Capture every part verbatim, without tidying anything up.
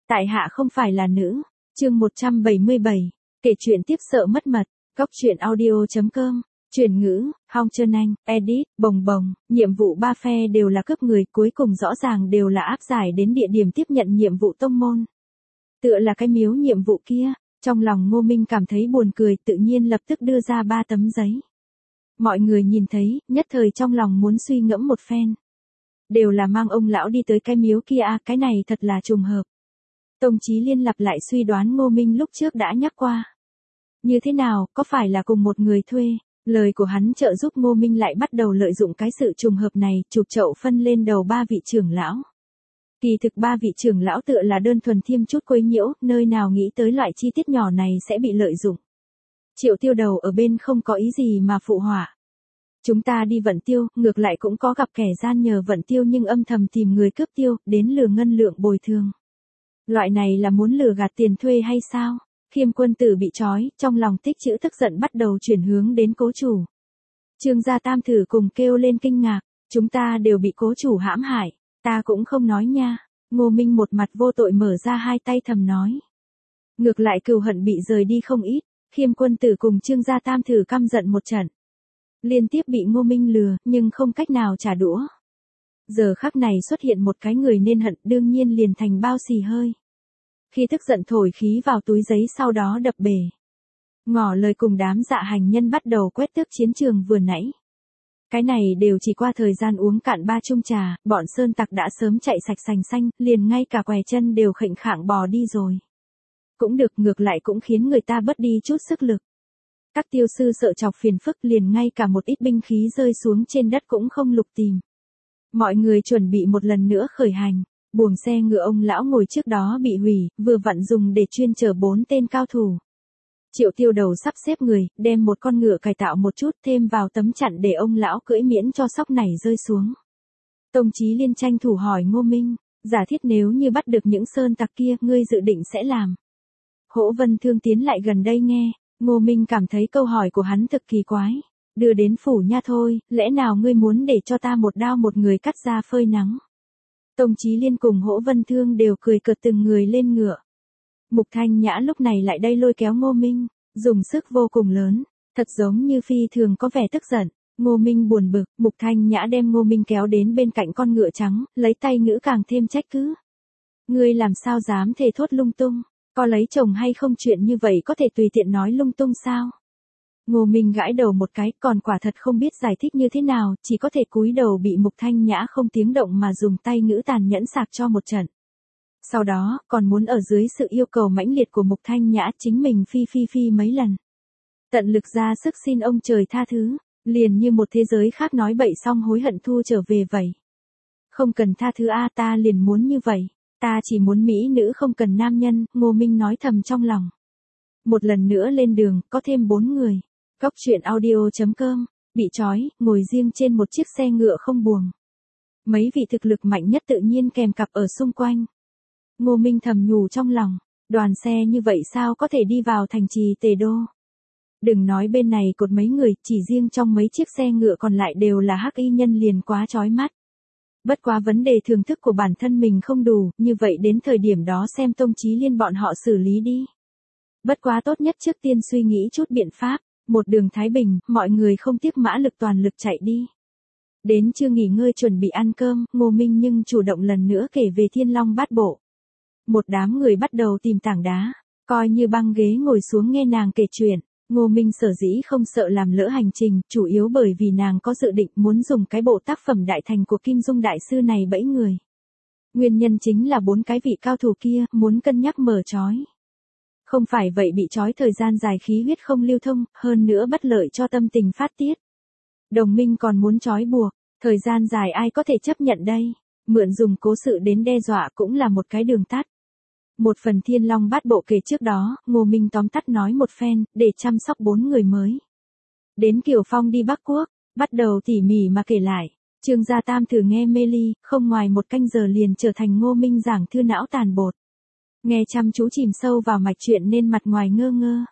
Tại hạ không phải là nữ. Chương một trăm bảy mươi bảy. Kể chuyện tiếp sợ mất mật. Góc truyện audio chấm com. Chuyển ngữ, Hong Trân Anh, edit, bồng bồng, nhiệm vụ ba phe đều là cướp người, cuối cùng rõ ràng đều là áp giải đến địa điểm tiếp nhận nhiệm vụ tông môn. Tựa là cái miếu nhiệm vụ kia, trong lòng Ngô Minh cảm thấy buồn cười, tự nhiên lập tức đưa ra ba tấm giấy. Mọi người nhìn thấy, nhất thời trong lòng muốn suy ngẫm một phen. Đều là mang ông lão đi tới cái miếu kia à, cái này thật là trùng hợp. Tông Chí Liên lặp lại suy đoán Ngô Minh lúc trước đã nhắc qua. Như thế nào, có phải là cùng một người thuê? Lời của hắn trợ giúp Ngô Minh lại bắt đầu lợi dụng cái sự trùng hợp này, chụp chậu phân lên đầu ba vị trưởng lão. Kỳ thực ba vị trưởng lão tựa là đơn thuần thêm chút quấy nhiễu, nơi nào nghĩ tới loại chi tiết nhỏ này sẽ bị lợi dụng. Triệu Tiêu Đầu ở bên không có ý gì mà phụ họa. Chúng ta đi vận tiêu, ngược lại cũng có gặp kẻ gian nhờ vận tiêu nhưng âm thầm tìm người cướp tiêu, đến lừa ngân lượng bồi thường. Loại này là muốn lừa gạt tiền thuê hay sao? Khiêm Quân Tử bị trói, trong lòng tích trữ tức giận bắt đầu chuyển hướng đến cố chủ. Trương Gia Tam Thử cùng kêu lên kinh ngạc, chúng ta đều bị cố chủ hãm hại, ta cũng không nói nha. Ngô Minh một mặt vô tội mở ra hai tay thầm nói. Ngược lại cừu hận bị rời đi không ít, Khiêm Quân Tử cùng Trương Gia Tam Thử căm giận một trận. Liên tiếp bị Ngô Minh lừa, nhưng không cách nào trả đũa. Giờ khắc này xuất hiện một cái người nên hận, đương nhiên liền thành bao xì hơi. Khi tức giận thổi khí vào túi giấy sau đó đập bể. Ngỏ lời cùng đám dạ hành nhân bắt đầu quét tước chiến trường vừa nãy. Cái này đều chỉ qua thời gian uống cạn ba chung trà, bọn sơn tặc đã sớm chạy sạch sành xanh, liền ngay cả què chân đều khệnh khạng bò đi rồi. Cũng được, ngược lại cũng khiến người ta bớt đi chút sức lực. Các tiêu sư sợ chọc phiền phức, liền ngay cả một ít binh khí rơi xuống trên đất cũng không lục tìm. Mọi người chuẩn bị một lần nữa khởi hành. Buồng xe ngựa ông lão ngồi trước đó bị hủy, vừa vặn dùng để chuyên chở bốn tên cao thủ. Triệu Tiêu Đầu sắp xếp người, đem một con ngựa cải tạo một chút thêm vào tấm chặn để ông lão cưỡi miễn cho sóc này rơi xuống. Tông Chí Liên tranh thủ hỏi Ngô Minh, giả thiết nếu như bắt được những sơn tặc kia, ngươi dự định sẽ làm. Hỗ Vân Thương tiến lại gần đây nghe, Ngô Minh cảm thấy câu hỏi của hắn thực kỳ quái. Đưa đến phủ nha thôi, lẽ nào ngươi muốn để cho ta một đao một người cắt ra phơi nắng? Tông Chí Liên cùng Hỗ Vân Thương đều cười cợt từng người lên ngựa. Mục Thanh Nhã lúc này lại đây lôi kéo Ngô Minh, dùng sức vô cùng lớn, thật giống như phi thường có vẻ tức giận. Ngô Minh buồn bực, Mục Thanh Nhã đem Ngô Minh kéo đến bên cạnh con ngựa trắng, lấy tay ngữ càng thêm trách cứ. Ngươi làm sao dám thề thốt lung tung, có lấy chồng hay không chuyện như vậy có thể tùy tiện nói lung tung sao? Ngô Minh gãi đầu một cái, còn quả thật không biết giải thích như thế nào, chỉ có thể cúi đầu bị Mục Thanh Nhã không tiếng động mà dùng tay ngữ tàn nhẫn sạc cho một trận. Sau đó, còn muốn ở dưới sự yêu cầu mãnh liệt của Mục Thanh Nhã chính mình phi phi phi mấy lần. Tận lực ra sức xin ông trời tha thứ, liền như một thế giới khác nói bậy xong hối hận thu trở về vậy. Không cần tha thứ a, ta liền muốn như vậy, ta chỉ muốn mỹ nữ không cần nam nhân, Ngô Minh nói thầm trong lòng. Một lần nữa lên đường, có thêm bốn người. Góc truyện audio chấm com, bị trói, ngồi riêng trên một chiếc xe ngựa không buồng. Mấy vị thực lực mạnh nhất tự nhiên kèm cặp ở xung quanh. Ngô Minh thầm nhủ trong lòng, đoàn xe như vậy sao có thể đi vào thành trì Tề Đô. Đừng nói bên này cột mấy người, chỉ riêng trong mấy chiếc xe ngựa còn lại đều là hắc y nhân liền quá chói mắt. Bất quá vấn đề thưởng thức của bản thân mình không đủ, như vậy đến thời điểm đó xem Tông Chí Liên bọn họ xử lý đi. Bất quá tốt nhất trước tiên suy nghĩ chút biện pháp. Một đường Thái Bình, mọi người không tiếc mã lực toàn lực chạy đi. Đến trưa nghỉ ngơi chuẩn bị ăn cơm, Ngô Minh nhưng chủ động lần nữa kể về Thiên Long Bát Bộ. Một đám người bắt đầu tìm tảng đá, coi như băng ghế ngồi xuống nghe nàng kể chuyện. Ngô Minh sở dĩ không sợ làm lỡ hành trình, chủ yếu bởi vì nàng có dự định muốn dùng cái bộ tác phẩm đại thành của Kim Dung Đại Sư này bẫy người. Nguyên nhân chính là bốn cái vị cao thủ kia muốn cân nhắc mở trói. Không phải vậy bị trói thời gian dài khí huyết không lưu thông, hơn nữa bất lợi cho tâm tình phát tiết. Đồng minh còn muốn trói buộc, thời gian dài ai có thể chấp nhận đây, mượn dùng cố sự đến đe dọa cũng là một cái đường tắt. Một phần Thiên Long Bát Bộ kể trước đó, Ngô Minh tóm tắt nói một phen, để chăm sóc bốn người mới. Đến Kiều Phong đi Bắc Quốc, bắt đầu tỉ mỉ mà kể lại. Trương Gia Tam Thử nghe mê ly, không ngoài một canh giờ liền trở thành Ngô Minh giảng thư não tàn bột. Nghe chăm chú chìm sâu vào mạch chuyện nên mặt ngoài ngơ ngơ.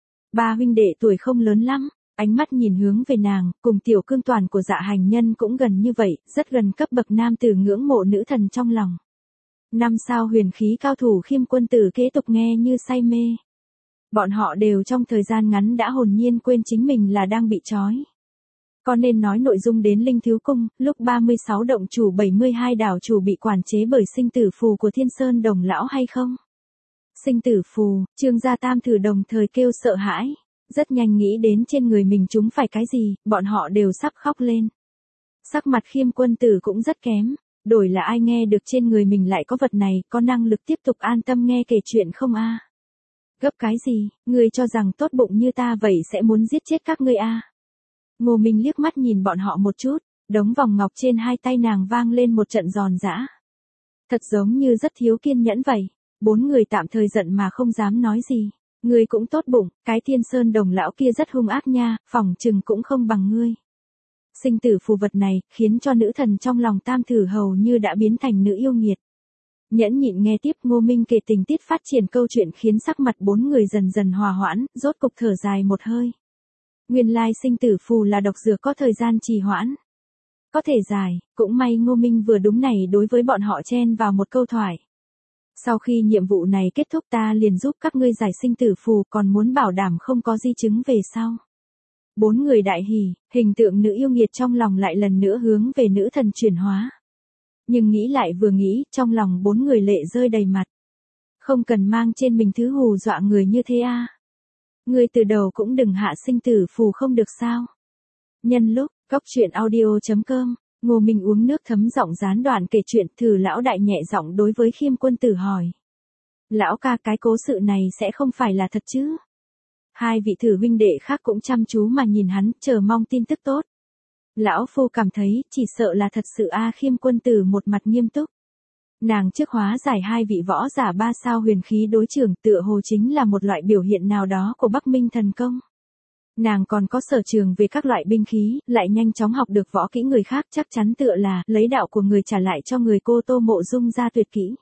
Ba huynh đệ tuổi không lớn lắm, ánh mắt nhìn hướng về nàng, cùng tiểu cương toàn của dạ hành nhân cũng gần như vậy, rất gần cấp bậc nam tử ngưỡng mộ nữ thần trong lòng. Năm sao huyền khí cao thủ Khiêm Quân Tử kế tục nghe như say mê. Bọn họ đều trong thời gian ngắn đã hồn nhiên quên chính mình là đang bị trói. Có nên nói nội dung đến Linh Thiếu Cung, lúc ba mươi sáu động chủ bảy mươi hai đảo chủ bị quản chế bởi sinh tử phù của Thiên Sơn Đồng lão hay không? Sinh tử phù, Trương Gia Tam thử đồng thời kêu sợ hãi. Rất nhanh nghĩ đến trên người mình chúng phải cái gì, bọn họ đều sắp khóc lên. Sắc mặt Khiêm Quân Tử cũng rất kém. Đổi là ai nghe được trên người mình lại có vật này, có năng lực tiếp tục an tâm nghe kể chuyện không a? Gấp cái gì, ngươi cho rằng tốt bụng như ta vậy sẽ muốn giết chết các ngươi a? Ngô Minh liếc mắt nhìn bọn họ một chút, đống vòng ngọc trên hai tay nàng vang lên một trận giòn giã. Thật giống như rất thiếu kiên nhẫn vậy. Bốn người tạm thời giận mà không dám nói gì. Ngươi cũng tốt bụng, cái Thiên Sơn Đồng lão kia rất hung ác nha, phỏng chừng cũng không bằng ngươi. Sinh tử phù vật này, khiến cho nữ thần trong lòng Tam thử hầu như đã biến thành nữ yêu nghiệt. Nhẫn nhịn nghe tiếp Ngô Minh kể tình tiết phát triển câu chuyện khiến sắc mặt bốn người dần dần hòa hoãn, rốt cục thở dài một hơi. Nguyên lai sinh tử phù là độc dược có thời gian trì hoãn. Có thể dài, cũng may Ngô Minh vừa đúng này đối với bọn họ chen vào một câu thoại. Sau khi nhiệm vụ này kết thúc ta liền giúp các ngươi giải sinh tử phù, còn muốn bảo đảm không có di chứng về sau. Bốn người đại hỉ, hình tượng nữ yêu nghiệt trong lòng lại lần nữa hướng về nữ thần chuyển hóa. Nhưng nghĩ lại vừa nghĩ, trong lòng bốn người lệ rơi đầy mặt. Không cần mang trên mình thứ hù dọa người như thế a. Ngươi từ đầu cũng đừng hạ sinh tử phù không được sao. Nhân lúc, góc chuyện audio chấm com, Ngô Minh uống nước thấm giọng gián đoạn kể chuyện, thử lão đại nhẹ giọng đối với Khiêm Quân Tử hỏi. Lão ca, cái cố sự này sẽ không phải là thật chứ? Hai vị thử huynh đệ khác cũng chăm chú mà nhìn hắn, chờ mong tin tức tốt. Lão phu cảm thấy, chỉ sợ là thật sự a. Khiêm Quân Tử một mặt nghiêm túc. Nàng trước hóa giải hai vị võ giả ba sao huyền khí đối trưởng, tựa hồ chính là một loại biểu hiện nào đó của Bắc Minh thần công. Nàng còn có sở trường về các loại binh khí, lại nhanh chóng học được võ kỹ người khác, chắc chắn tựa là lấy đạo của người trả lại cho người cô Tô Mộ Dung ra tuyệt kỹ.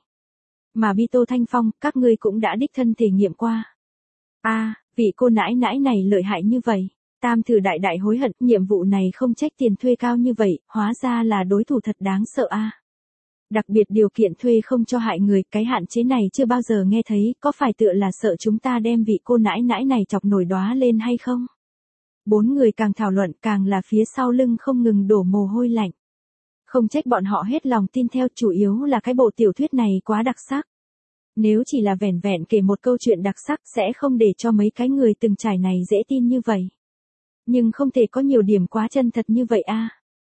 Mà Bi Tô Thanh Phong, các ngươi cũng đã đích thân thể nghiệm qua. A, à, vị cô nãi nãi này lợi hại như vậy. Tam thử đại đại hối hận, nhiệm vụ này không trách tiền thuê cao như vậy, hóa ra là đối thủ thật đáng sợ a. À. Đặc biệt điều kiện thuê không cho hại người, cái hạn chế này chưa bao giờ nghe thấy, có phải tựa là sợ chúng ta đem vị cô nãi nãi này chọc nổi đóa lên hay không? Bốn người càng thảo luận càng là phía sau lưng không ngừng đổ mồ hôi lạnh. Không trách bọn họ hết lòng tin theo, chủ yếu là cái bộ tiểu thuyết này quá đặc sắc. Nếu chỉ là vẻn vẹn kể một câu chuyện đặc sắc sẽ không để cho mấy cái người từng trải này dễ tin như vậy. Nhưng không thể có nhiều điểm quá chân thật như vậy a. À.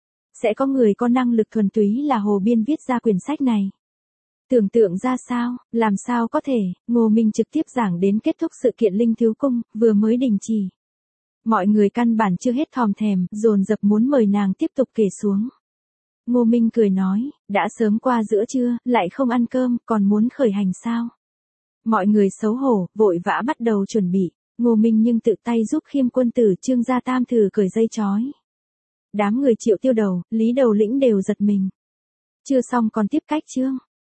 Sẽ có người có năng lực thuần túy là Hồ Biên viết ra quyển sách này. Tưởng tượng ra sao, làm sao có thể, Ngô Minh trực tiếp giảng đến kết thúc sự kiện Linh Thiếu Cung, vừa mới đình chỉ. Mọi người căn bản chưa hết thòm thèm, dồn dập muốn mời nàng tiếp tục kể xuống. Ngô Minh cười nói, đã sớm qua giữa trưa, lại không ăn cơm, còn muốn khởi hành sao? Mọi người xấu hổ, vội vã bắt đầu chuẩn bị. Ngô Minh nhưng tự tay giúp Khiêm Quân Tử Trương Gia Tam thử cởi dây chói. Đám người Triệu Tiêu Đầu, Lý Đầu Lĩnh đều giật mình. Chưa xong còn tiếp cách chương.